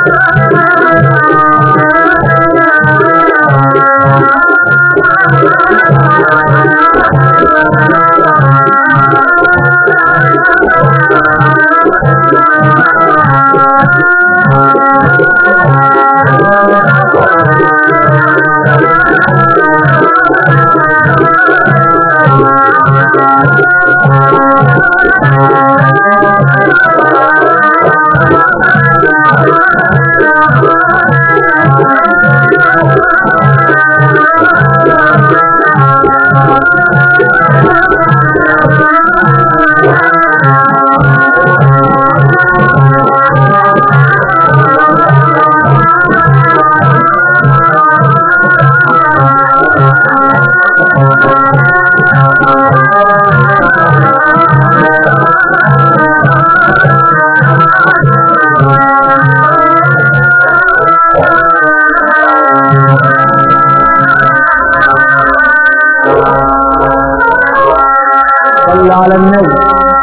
صلى على النبي.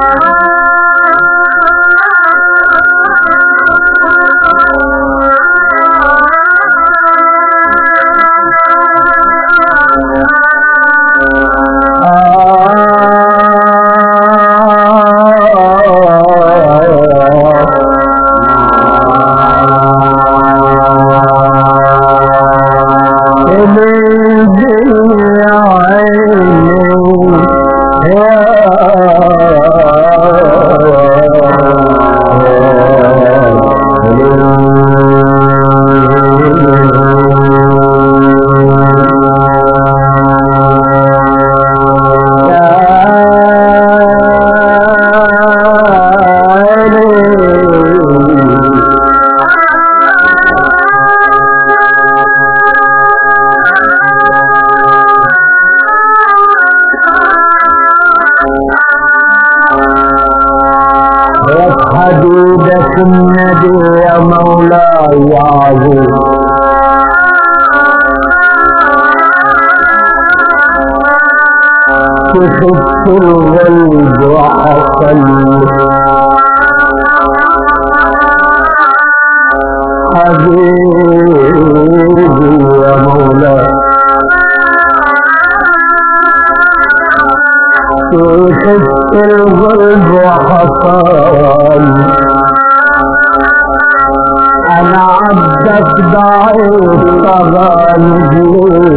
حدودك النبي يا مولاي يا عظيم، كشفت الغلب وحصل حبيبي يا مولاي، كشفت الغلب وحصل انا عبدك ضعيف طغاني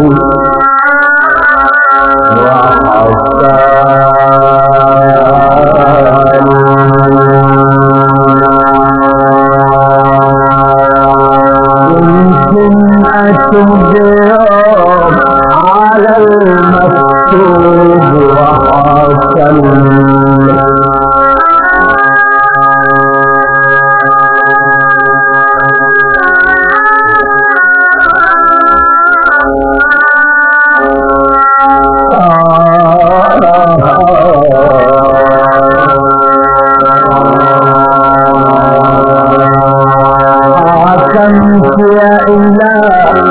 يمكن اشد يوم على المكتوب وحصل حكمت يا إله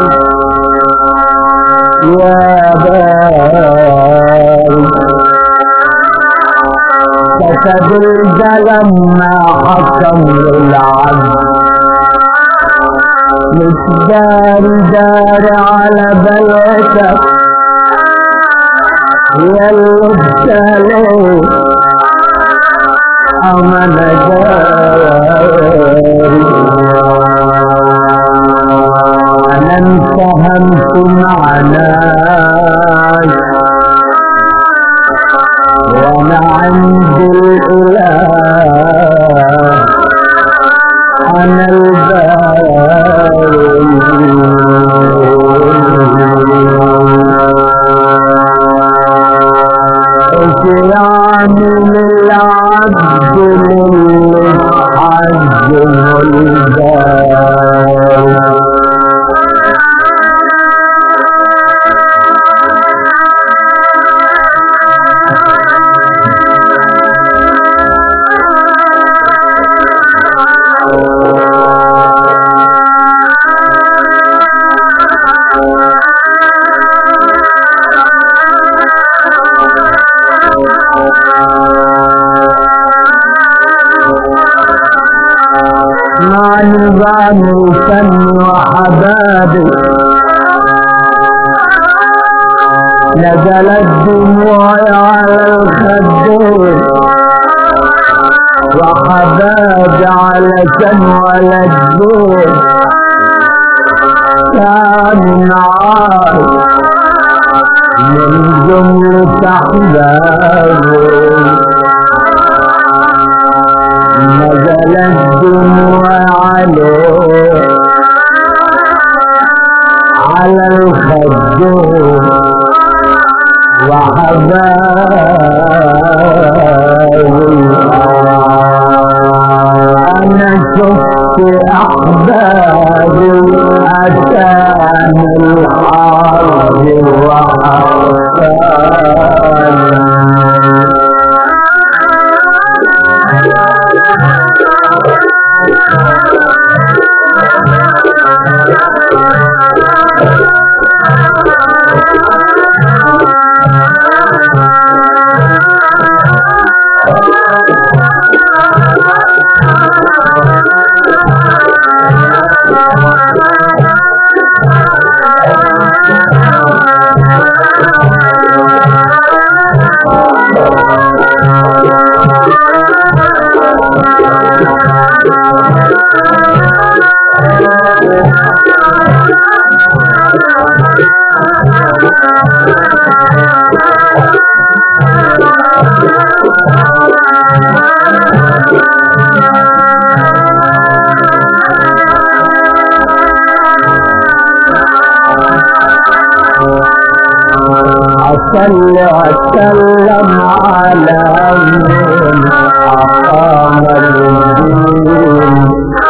يا باري، كتب القلم ما حكم للعبد، مش داري على بيتك يا اللي أمن جاري، أنا انفهمت معناك وأنا عند الإله أنا الباري، يعمل العبد للي عزمه الباري، مع نظام الفن وحبابي نزلت دموعي على الخدين وحبابي علشان ولدين كان نعار من جملة أحبابي نزلت دموعي عليه على الخدين وحبابي أنا شفت أحبابي أتاني الحرب وحبابي أتكلم على من أقام الدين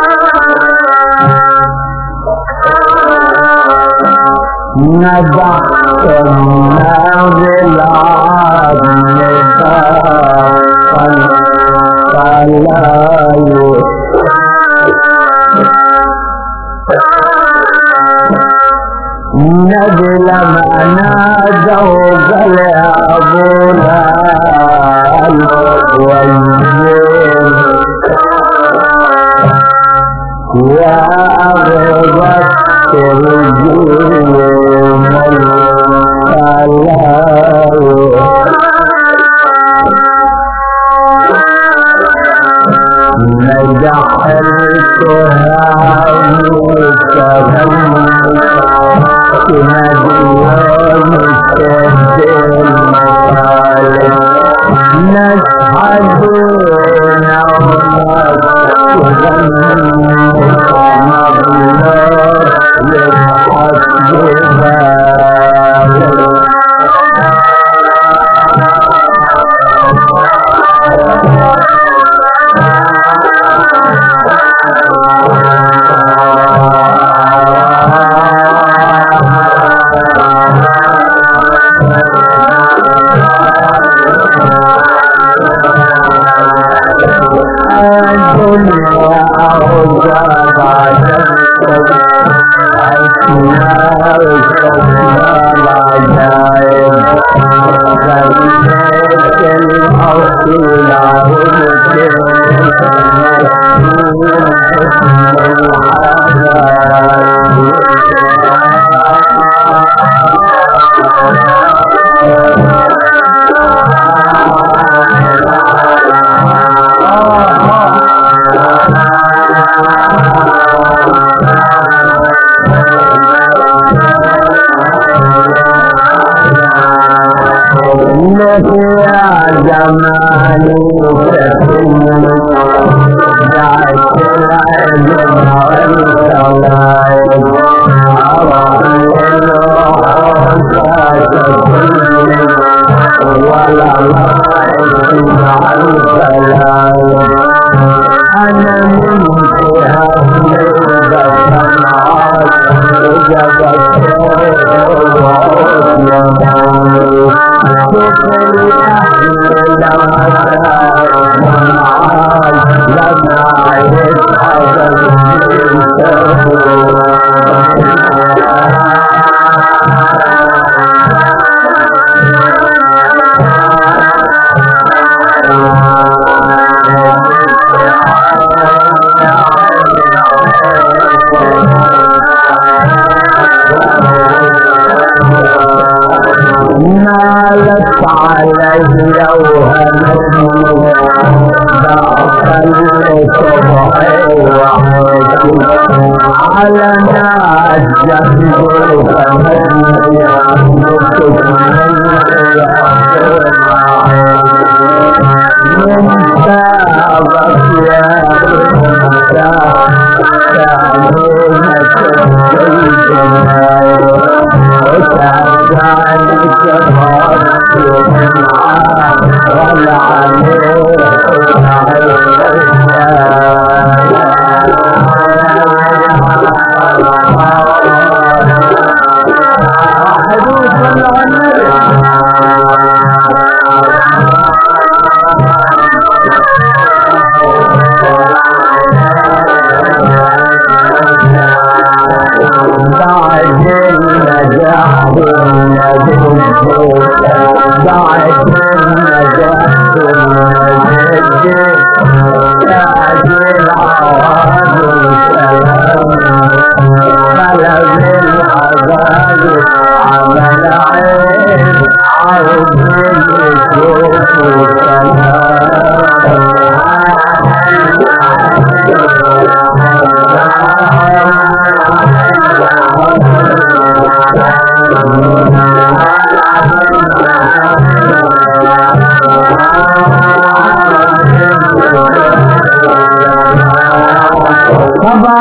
نجحت النازل عظم فلا نزل ما نادوا قال يا أبونا الوزين يا أغربت الجيم نجحتها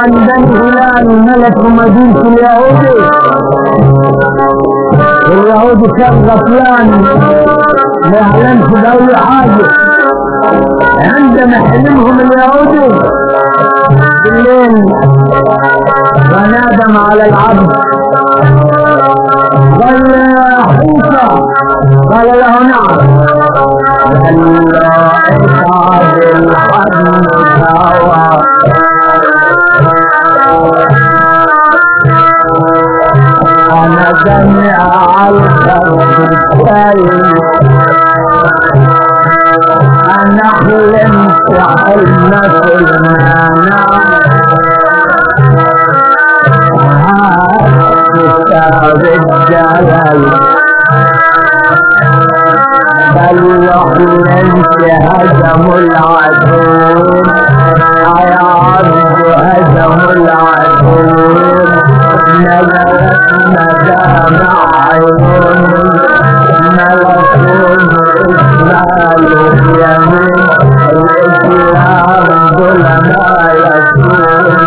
كان بني هلال ملك مدينة اليهودي كان غفلان ما يعلمش بأي حاجة. عندما حلمهم اليهودي بالليل ونادم على العبد قال يا حوصة، قال له نعم. قال له اصعد الحضن سوا، انا جميع الخلق الثاني، انا حلمت حلمك المعنى كتاب الجلال. بل حلمت هزم العدو يا عبد، هزم العدو نزلت مدامع عيوني ملكون إسماعيل اليمين الإسلام ظلما يسون.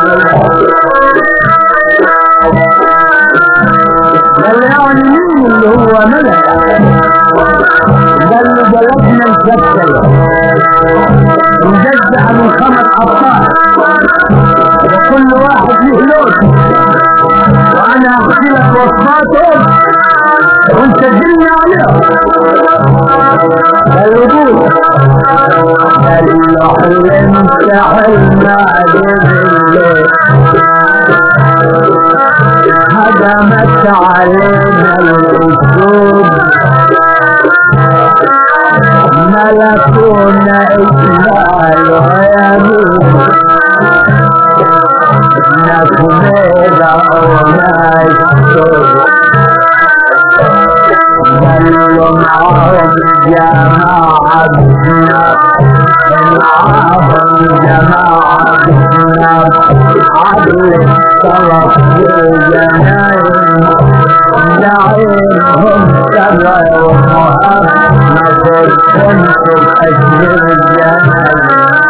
قال يعني مين اللي هو ملك؟ قال له جلدنا الكتل مجزع من 5 أبطال وكل واحد له لون، وانا احكي لك وصفاتهم وانت تدلني عليهم. قال له قول. قال له حلمت حلم عجيب الليل هدمت علينا الاسود ملكون إسماعيل ويمين نكمل وما يشتر. قالوا معهم جماعتنا معهم جماعتنا عدل الطرف بالجناين نعيمهم سبع ومهاب نقول كنت أجل الجناين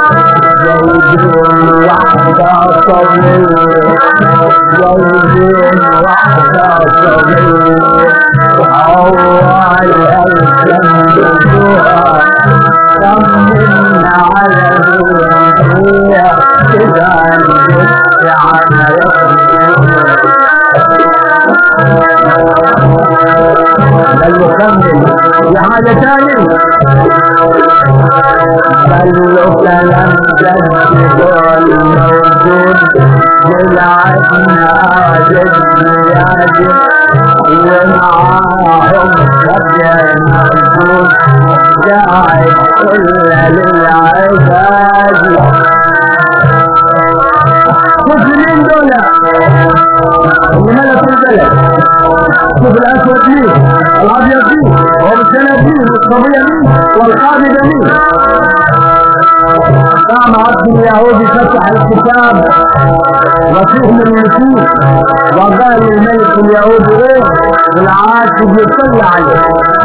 جايبين وحدة صغيرة جايبين وحدة صغيرة أول الجنبوها طمنا على الدنيا إذا نجد عنا قال له كمل في حاجة تاني. قال له كلام جد الموجود بلعبنا جد ياجد ومعاهم سبع موجود قاعد كل للعباد. شوف مين دول اللي ملك البلد، شوف الاسود مين، الابيض مين، والسند مين، والصبيه مين، والقابض مين. قام عبد اليهودي فتح الكتاب وفهم النصوص وقال للملك اليهودي ايه العاقب يصلي عليه.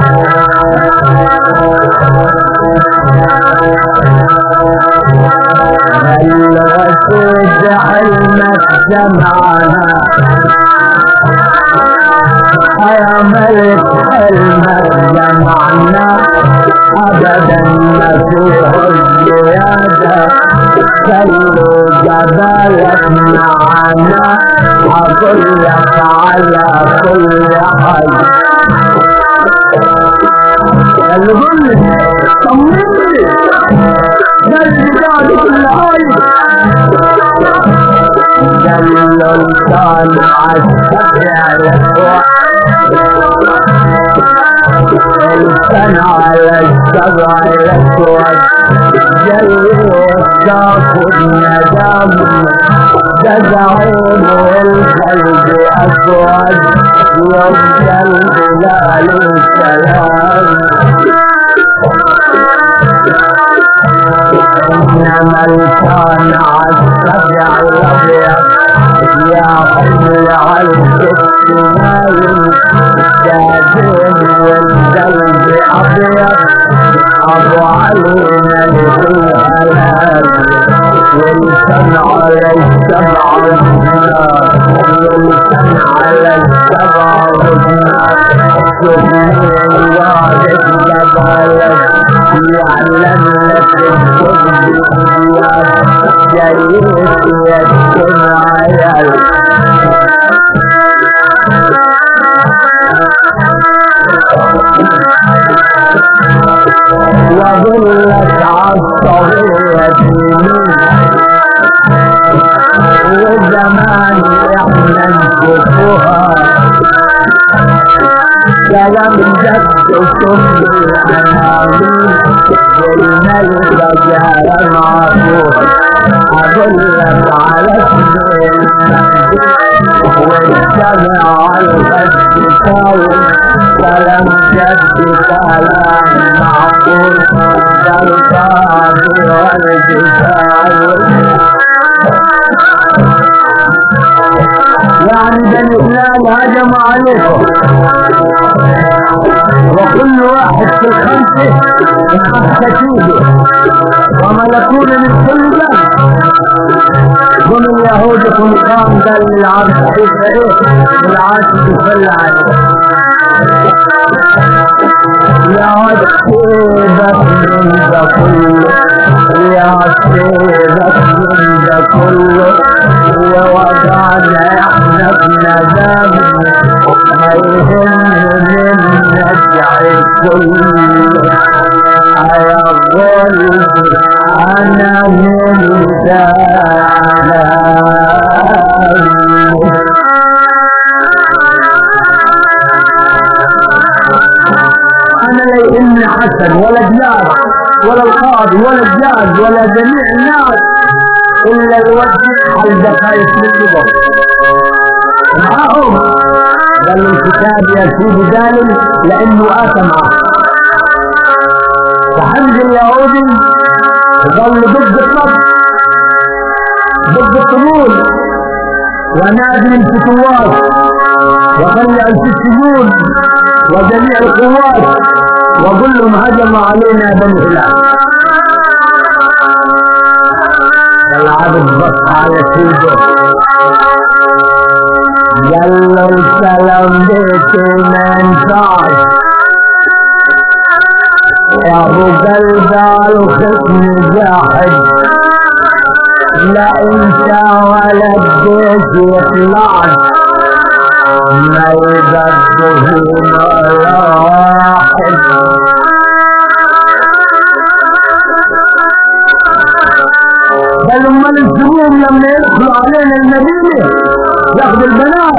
قال له وسيد حلمك جمعنا يا ملك حلمك جمعنا ابدا ما فيه الزياده. خلوا جبالك معنا اقول لك على كل حي. قال له قول لي طمني قال لي قاعد كل حي. قال له انسان عالسبع الاسبوع انسان على السبع الاسود جاي ياخد ندم جزعون والقلب اسود يرجى الهلال السلام. انما الكان عالسبع الابيض يا حمل عالكتف نايم جاهزين والقلب ابيض ابو علينا لكل هلال والسمع على السبع رجال معروف أدلك على اسمين والجمع الغد طاول كلام جد كلام معقول كالقاضي والجزاوي يعني بني فلان هجم عليكم وكل واحد في الخمسة خمسة وملكون من كل بلد هم اليهود قام قال للعبد كيف ايه بالعاش يصلي عليه يا سيدك من ده كله يا سيدك من ده كله ووضعنا احنا بندم ما يهم من نرجع الكل يا ظلم انا من انا لا يهمني حسن ولا جلال ولا القاضي ولا الجاز ولا جميع الناس الا يوجه على الدقائق من الجبر معاهم قال الكتاب يسيب ذلك لانه اتى معه فحمد اليهودي ظل ضد الطب ضد الطبول ونادي الفتوات وخلع السجون وجميع القوات وكلهم هجموا علينا بني فلان العبد بص على سيده قال له السلام بيتي ما ينفعش يا ابو قلب الخصم جاحد لا انت ولا البيت يطلعن ما يبدهون ولا واحد بل هم الزبون لما يدخلوا علينا المدينة ياخذ البنات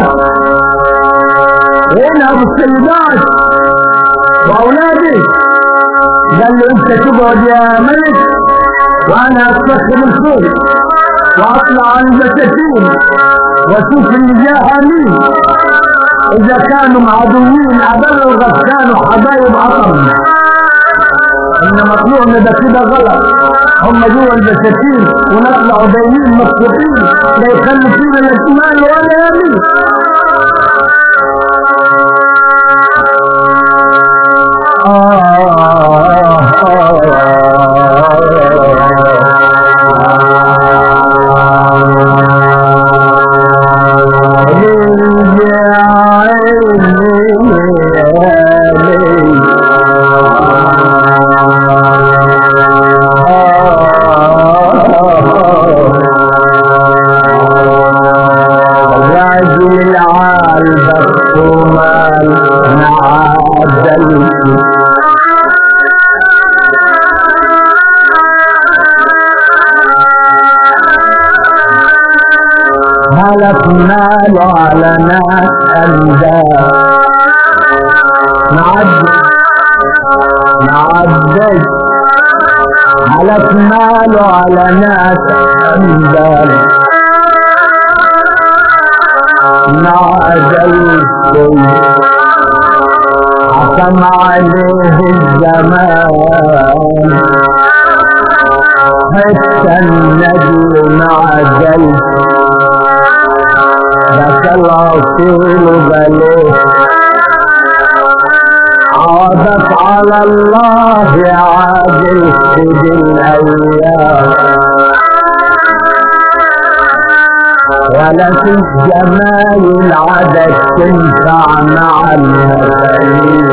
وينهب السيدات واولادي قال له انت تقعد يا ملك وانا استخدم الخيل واطلع عن البساتين واشوف اللي جاها مين اذا كانوا عدوين ابلغ كانوا حبايب عطم ان مطلوعنا ده كده غلط هم جوا البساتين ونطلعوا دايمين مبسوطين لا يخلوا فينا لا شمال ولا يمين هلك ماله على ناس أنداد معدي هلك ماله على ناس أنداد معدلتي حكم عليه الزمان حتى النجم معدلتي بس العصير بليه عادت على الله عادل في الايام ولكن جمال العدد تنفع مع المسائل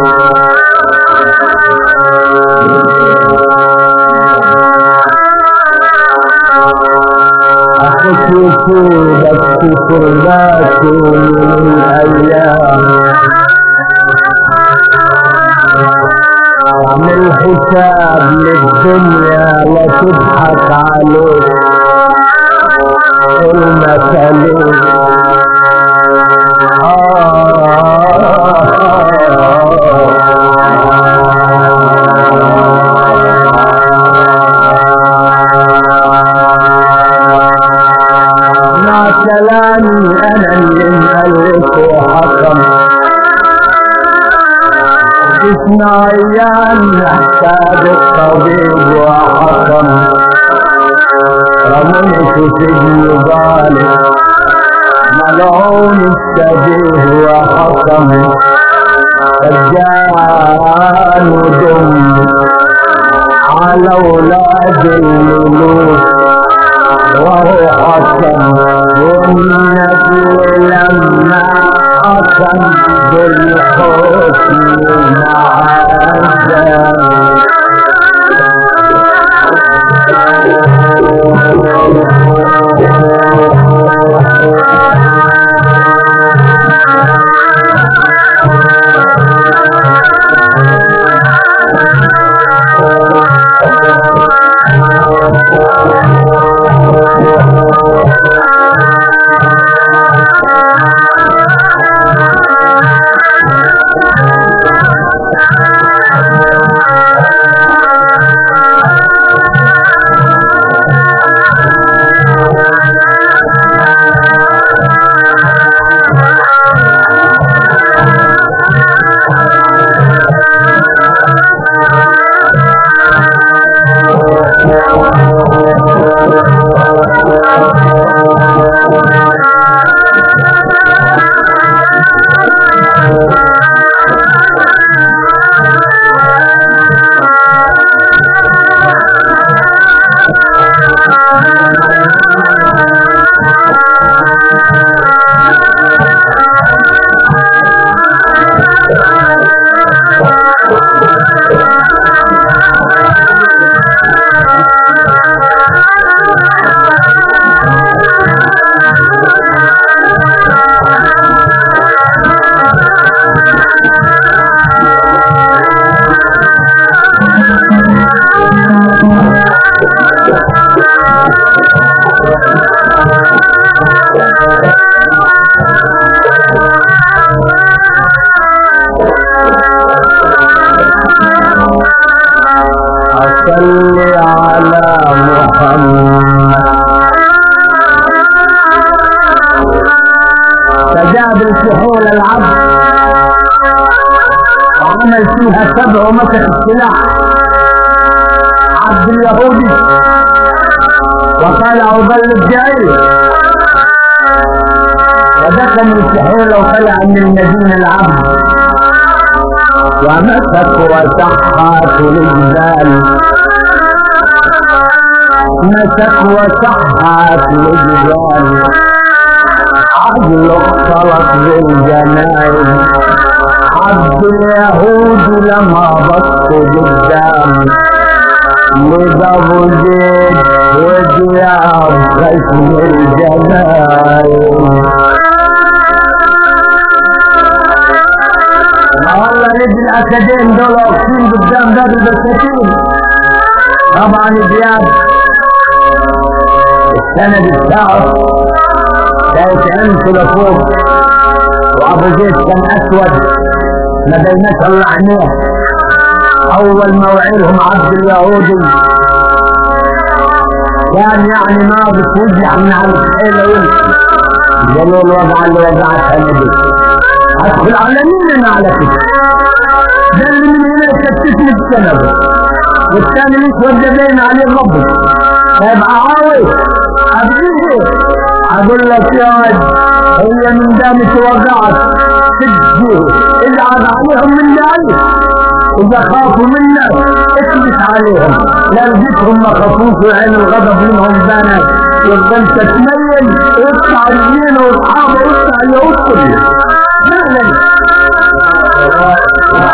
أخشيتك في قربات من الأيام اعمل حساب للدنيا لا تضحك عليك المثلين عيان محتاج الطبيب وحكم رموني في سجن ظالم ملعون الشبيه وحكم رجال ودم على ولاد الملوك وهو حكم والنبي لما حكم بالحكم صل على محمد. فجاب الكحول العبد وعمل فيها سبع ومسك السلاح عبد اليهودي وقال عقبال الجعيل ودخل الكحول وطلع من المدينة العبد ومسك وسحت الجبال مسك وسحت الجبال عدل اختلط بالجناين عبد اليهود لما بص قدام لضرب زيد ودياب خشم الجناين. والله نجي الاسدين دول واقفين قدام باب البساتين. طبعا دياب السند بتاعه كانت عينته لفوق وابو زيد كان اسود ما بيناش الا عينيه. اول ما وعيلهم عبد اليهودي كان يعني ناقص وجع من على الحيله قالوا الوضع اللي وضعتها النبي ادخل على مين على كده ده اللي من هنا يكتفني بسببه والثاني ليش ودبين عليه الرب فيبقى عاوز اقول لك يا ولد هي من دامك وقعت تجيه اجعل عليهم من داعي اذا خافوا منك اثبت عليهم لا لقيتهم ما خافوك وعين الغضب منهم بانت يفضل تتميل ويطلع الدين واصحابه ويطلع اليهود كله فعلا